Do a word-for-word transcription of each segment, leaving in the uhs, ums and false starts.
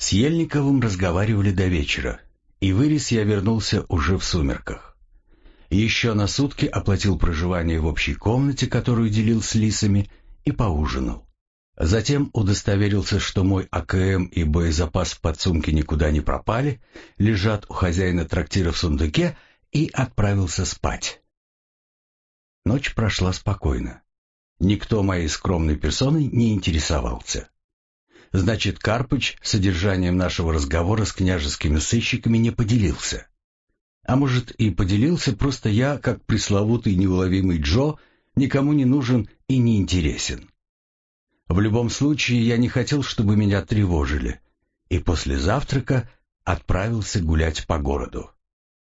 С Ельниковым разговаривали до вечера, и в Ирис я вернулся уже в сумерках. Еще на сутки оплатил проживание в общей комнате, которую делил с лисами, и поужинал. Затем удостоверился, что мой А К М и боезапас в подсумке никуда не пропали, лежат у хозяина трактира в сундуке, и отправился спать. Ночь прошла спокойно. Никто моей скромной персоной не интересовался. Значит, Карпыч содержанием нашего разговора с княжескими сыщиками не поделился. А может, и поделился, просто я, как пресловутый неуловимый Джо, никому не нужен и не интересен. В любом случае, я не хотел, чтобы меня тревожили, и после завтрака отправился гулять по городу.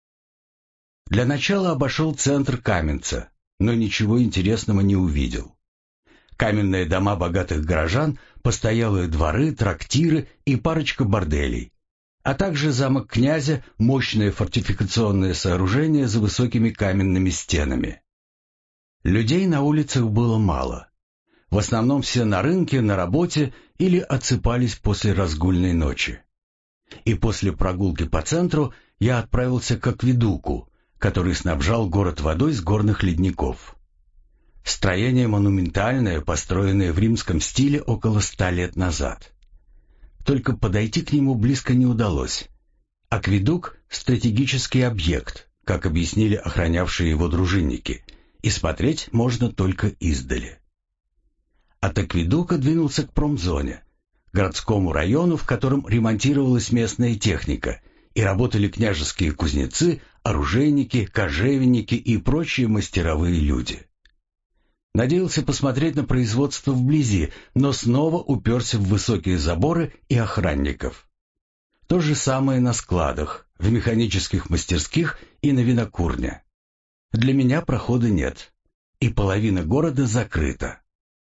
Для начала обошел центр Каменца, но ничего интересного не увидел. Каменные дома богатых горожан, постоялые дворы, трактиры и парочка борделей, а также замок князя, мощное фортификационное сооружение за высокими каменными стенами. Людей на улицах было мало. В основном все на рынке, на работе или отсыпались после разгульной ночи. И после прогулки по центру я отправился к акведуку, который снабжал город водой с горных ледников. Строение монументальное, построенное в римском стиле около ста лет назад. Только подойти к нему близко не удалось. Акведук — стратегический объект, как объяснили охранявшие его дружинники, и смотреть можно только издали. От акведука двинулся к промзоне, городскому району, в котором ремонтировалась местная техника, и работали княжеские кузнецы, оружейники, кожевенники и прочие мастеровые люди. Надеялся посмотреть на производство вблизи, но снова уперся в высокие заборы и охранников. То же самое на складах, в механических мастерских и на винокурне. Для меня прохода нет, и половина города закрыта.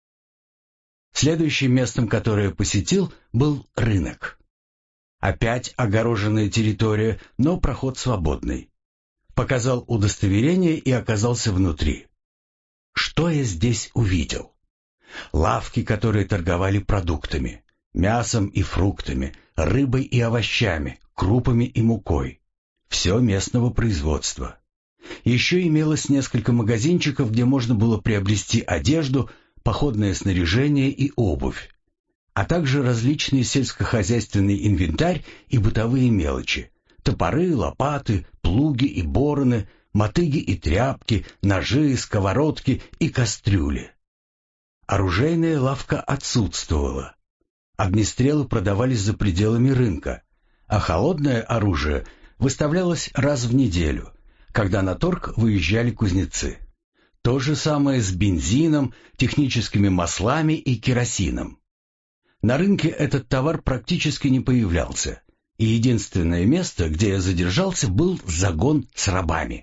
Следующим местом, которое посетил, был рынок. Опять огороженная территория, но проход свободный. Показал удостоверение и оказался внутри. Что я здесь увидел? Лавки, которые торговали продуктами, мясом и фруктами, рыбой и овощами, крупами и мукой. Все местного производства. Еще имелось несколько магазинчиков, где можно было приобрести одежду, походное снаряжение и обувь, а также различный сельскохозяйственный инвентарь и бытовые мелочи, топоры, лопаты, плуги и бороны, мотыги и тряпки, ножи, сковородки и кастрюли. Оружейная лавка отсутствовала. Огнестрелы продавались за пределами рынка, а холодное оружие выставлялось раз в неделю, когда на торг выезжали кузнецы. То же самое с бензином, техническими маслами и керосином. На рынке этот товар практически не появлялся, и единственное место, где я задержался, был загон с рабами.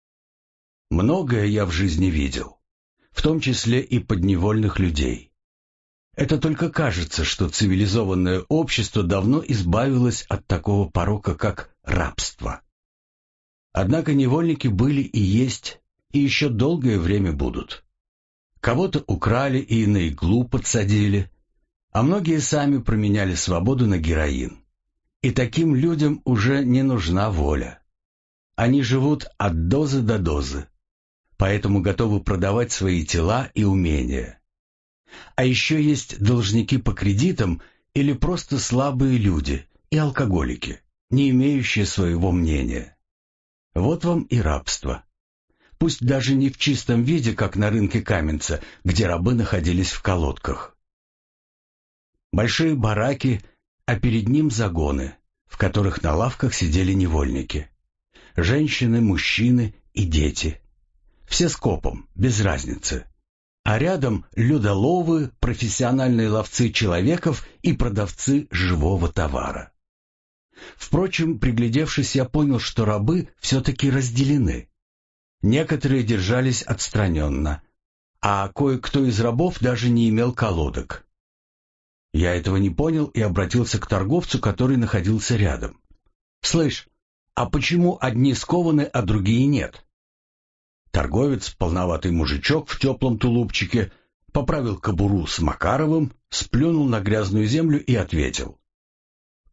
Многое я в жизни видел, в том числе и подневольных людей. Это только кажется, что цивилизованное общество давно избавилось от такого порока, как рабство. Однако невольники были и есть, и еще долгое время будут. Кого-то украли и на иглу подсадили, а многие сами променяли свободу на героин. И таким людям уже не нужна воля. Они живут от дозы до дозы, поэтому готовы продавать свои тела и умения. А еще есть должники по кредитам или просто слабые люди и алкоголики, не имеющие своего мнения. Вот вам и рабство. Пусть даже не в чистом виде, как на рынке Каменца, где рабы находились в колодках. Большие бараки, а перед ним загоны, в которых на лавках сидели невольники. Женщины, мужчины и дети. Все скопом, без разницы. А рядом людоловы, профессиональные ловцы человеков и продавцы живого товара. Впрочем, приглядевшись, я понял, что рабы все-таки разделены. Некоторые держались отстраненно, а кое-кто из рабов даже не имел колодок. Я этого не понял и обратился к торговцу, который находился рядом. «Слышь, а почему одни скованы, а другие нет?» Торговец, полноватый мужичок в теплом тулупчике, поправил кобуру с Макаровым, сплюнул на грязную землю и ответил.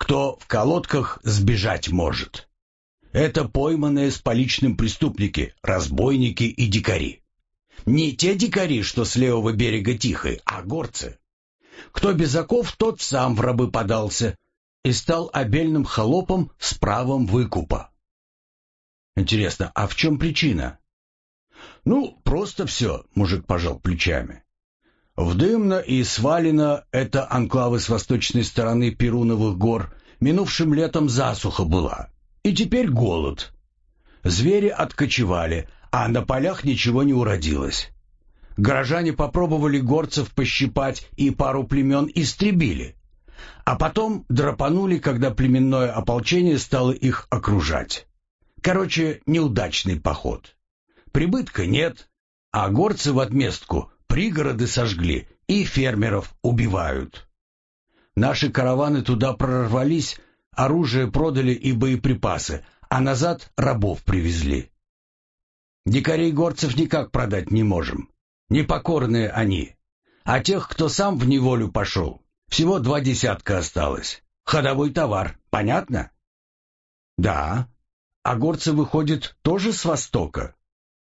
кто в колодках сбежать может. Это пойманные с поличным преступники, разбойники и дикари. Не те дикари, что с левого берега Тихой, а горцы. Кто без оков, тот сам в рабы подался и стал обельным холопом с правом выкупа. Интересно, а в чем причина? Ну, просто все, мужик пожал плечами. Вдымно и Свалино — это анклавы с восточной стороны Перуновых гор. Минувшим летом засуха была, и теперь голод. Звери откочевали, а на полях ничего не уродилось. Горожане попробовали горцев пощипать и пару племен истребили. А потом драпанули, когда племенное ополчение стало их окружать. Короче, неудачный поход. Прибытка нет, а горцы в отместку пригороды сожгли и фермеров убивают. Наши караваны туда прорвались, оружие продали и боеприпасы, а назад рабов привезли. Дикарей горцев никак продать не можем. Непокорные они. А тех, кто сам в неволю пошел, всего два десятка осталось. Ходовой товар, понятно? Да. А горцы, выходят, тоже с востока?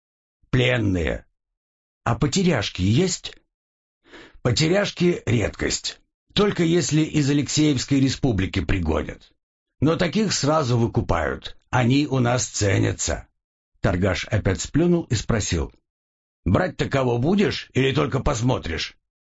Пленные. А потеряшки есть? Потеряшки — редкость. Только если из Алексеевской республики пригонят. Но таких сразу выкупают. Они у нас ценятся. Торгаш опять сплюнул и спросил. Брать-то кого будешь или только посмотришь?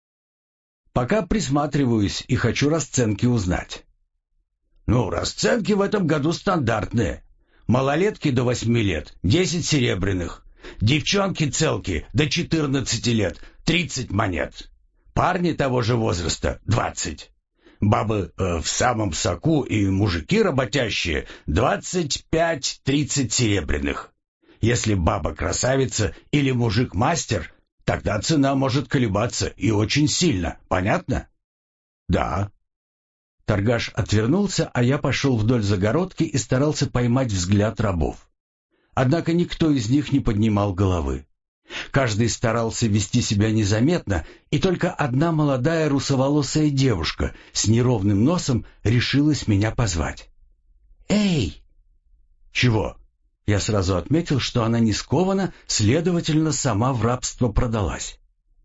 Пока присматриваюсь и хочу расценки узнать. Ну, расценки в этом году стандартные. Малолетки до восьми лет — десять серебряных. Девчонки-целки до четырнадцати лет — тридцать монет. Парни того же возраста — двадцать. Бабы э, в самом соку и мужики работящие — двадцать пять-тридцать серебряных. Если баба красавица или мужик мастер, тогда цена может колебаться и очень сильно, понятно? Да. Торгаш отвернулся, а я пошел вдоль загородки и старался поймать взгляд рабов. Однако никто из них не поднимал головы. Каждый старался вести себя незаметно, и только одна молодая русоволосая девушка с неровным носом решилась меня позвать. «Эй!» «Чего?» Я сразу отметил, что она не скована, следовательно, сама в рабство продалась.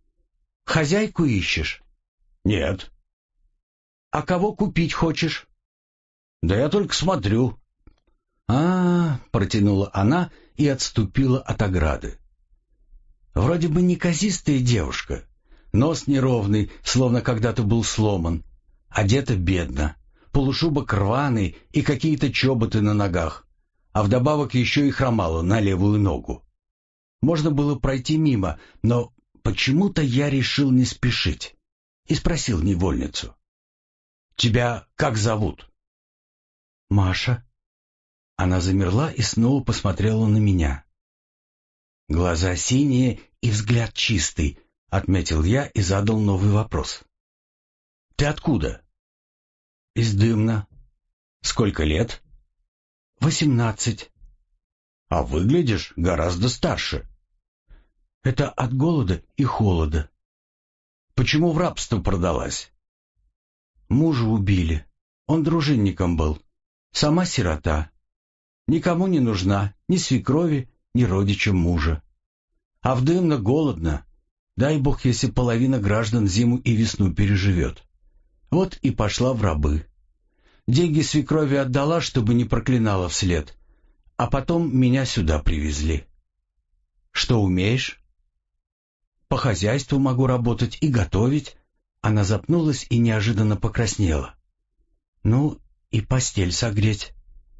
«Хозяйку ищешь?» «Нет». «А кого купить хочешь?» «Да я только смотрю». А-а-а, протянула она и отступила от ограды. Вроде бы неказистая девушка, нос неровный, словно когда-то был сломан, одета бедно, полушубок рваный и какие-то чоботы на ногах, а вдобавок еще и хромала на левую ногу. Можно было пройти мимо, но почему-то я решил не спешить и спросил невольницу. «Тебя как зовут?» «Маша». Она замерла и снова посмотрела на меня. «Глаза синие и взгляд чистый», — отметил я и задал новый вопрос. «Ты откуда?» «Из Дымна». «Сколько лет?» «Восемнадцать». «А выглядишь гораздо старше». «Это от голода и холода». «Почему в рабство продалась?» «Мужа убили. Он дружинником был. Сама сирота. Никому не нужна, ни свекрови, ни родичам мужа. А в Дымно голодно. Дай бог, если половина граждан зиму и весну переживет. Вот и пошла в рабы. Деньги свекрови отдала, чтобы не проклинала вслед. А потом меня сюда привезли». «Что умеешь?» «По хозяйству могу работать и готовить». Она запнулась и неожиданно покраснела. «Ну, и постель согреть».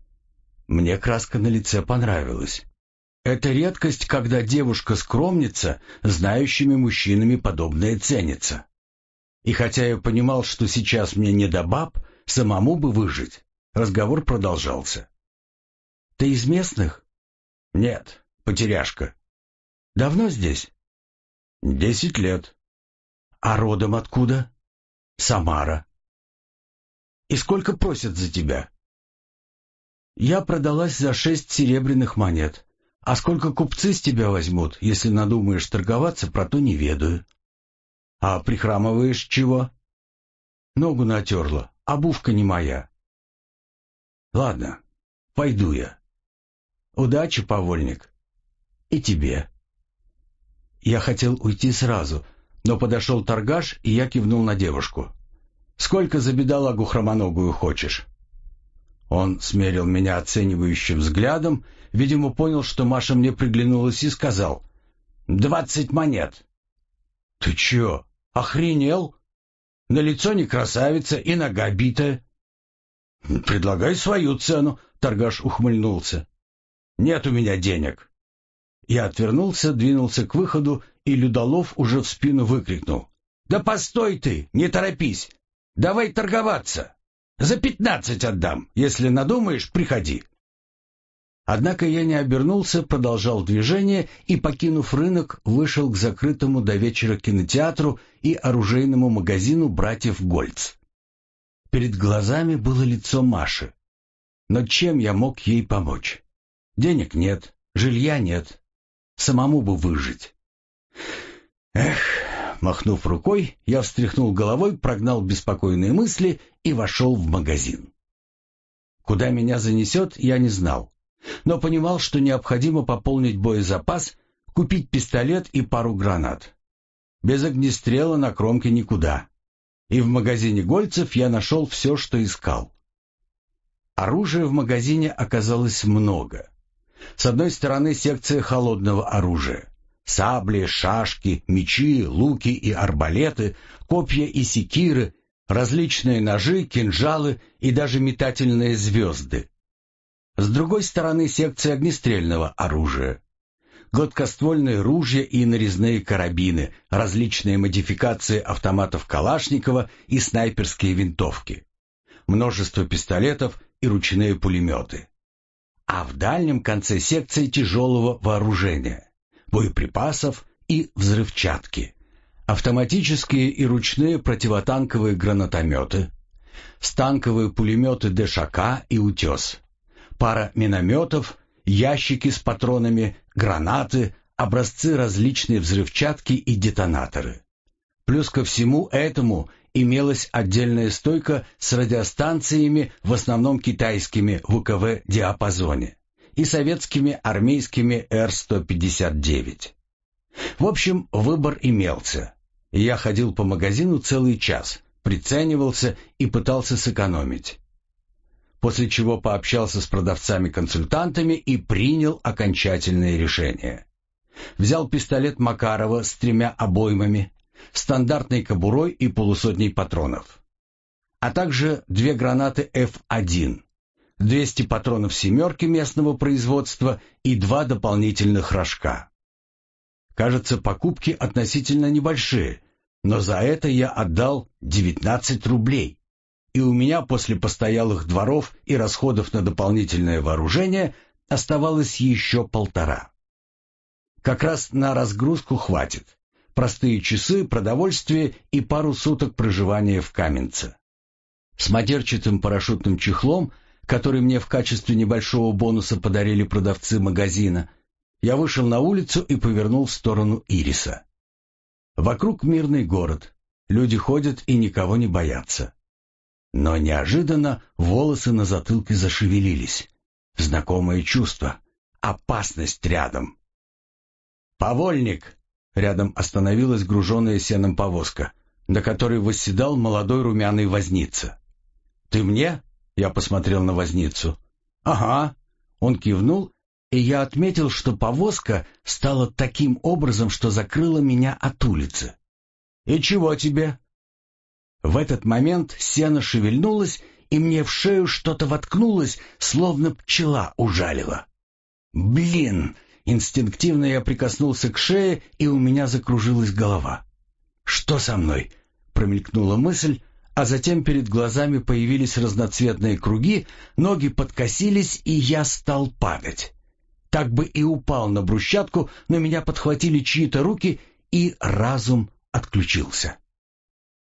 Мне краска на лице понравилась. Это редкость, когда девушка-скромница, знающими мужчинами подобное ценится. И хотя я понимал, что сейчас мне не до баб, самому бы выжить, разговор продолжался. «Ты из местных?» «Нет, потеряшка». «Давно здесь?» «Десять лет». «А родом откуда?» «Самара». «И сколько просят за тебя?» «Я продалась за шесть серебряных монет. А сколько купцы с тебя возьмут, если надумаешь торговаться, про то не ведаю». «А прихрамываешь чего?» «Ногу натерла, обувка не моя». Ладно, пойду я. Удачи, повольник. И тебе. Я хотел уйти сразу, но подошел торгаш, и я кивнул на девушку. «Сколько за бедолагу хромоногую хочешь?» Он смерил меня оценивающим взглядом, видимо, понял, что Маша мне приглянулась, и сказал: «Двадцать монет». «Ты чё, охренел? На лицо не красавица и нога битая». «Предлагай свою цену», — торгаш ухмыльнулся. «Нет у меня денег». Я отвернулся, двинулся к выходу, и Людолов уже в спину выкрикнул: «Да постой ты, не торопись! Давай торговаться! За пятнадцать отдам, если надумаешь, приходи!» Однако я не обернулся, продолжал движение и, покинув рынок, вышел к закрытому до вечера кинотеатру и оружейному магазину братьев Гольц. Перед глазами было лицо Маши. Но чем я мог ей помочь? Денег нет, жилья нет. Самому бы выжить. Эх, махнув рукой, я встряхнул головой, прогнал беспокойные мысли и вошел в магазин. Куда меня занесет, я не знал, но понимал, что необходимо пополнить боезапас, купить пистолет и пару гранат. Без огнестрела на кромке никуда. И в магазине Гольцев я нашел все, что искал. Оружия в магазине оказалось много. С одной стороны секция холодного оружия. Сабли, шашки, мечи, луки и арбалеты, копья и секиры, различные ножи, кинжалы и даже метательные звезды. С другой стороны секция огнестрельного оружия. Гладкоствольные ружья и нарезные карабины, различные модификации автоматов Калашникова и снайперские винтовки. Множество пистолетов и ручные пулеметы. А в дальнем конце секции тяжелого вооружения, боеприпасов и взрывчатки, автоматические и ручные противотанковые гранатометы, станковые пулеметы ДШК и «Утес», пара минометов, ящики с патронами, гранаты, образцы различной взрывчатки и детонаторы. Плюс ко всему этому имелась отдельная стойка с радиостанциями, в основном китайскими в УКВ-диапазоне, и советскими армейскими Р сто пятьдесят девять. В общем, выбор имелся. Я ходил по магазину целый час, приценивался и пытался сэкономить. После чего пообщался с продавцами-консультантами и принял окончательное решение. Взял пистолет Макарова с тремя обоймами, стандартной кобурой и полусотней патронов, а также две гранаты эф один, двести патронов «семерки» местного производства и два дополнительных рожка. Кажется, покупки относительно небольшие, но за это я отдал девятнадцать рублей, и у меня после постоялых дворов и расходов на дополнительное вооружение оставалось еще полтора. Как раз на разгрузку хватит. Простые часы, продовольствие и пару суток проживания в Каменце. С матерчатым парашютным чехлом, который мне в качестве небольшого бонуса подарили продавцы магазина, я вышел на улицу и повернул в сторону Ириса. Вокруг мирный город, люди ходят и никого не боятся. Но неожиданно волосы на затылке зашевелились. Знакомое чувство. Опасность рядом. «Повольник!» Рядом остановилась груженная сеном повозка, на которой восседал молодой румяный возница. «Ты мне?» — я посмотрел на возницу. «Ага». Он кивнул, и я отметил, что повозка стала таким образом, что закрыла меня от улицы. «И чего тебе?» В этот момент сено шевельнулось, и мне в шею что-то воткнулось, словно пчела ужалила. «Блин!» Инстинктивно я прикоснулся к шее, и у меня закружилась голова. «Что со мной?» — промелькнула мысль, а затем перед глазами появились разноцветные круги, ноги подкосились, и я стал падать. Так бы и упал на брусчатку, но меня подхватили чьи-то руки, и разум отключился.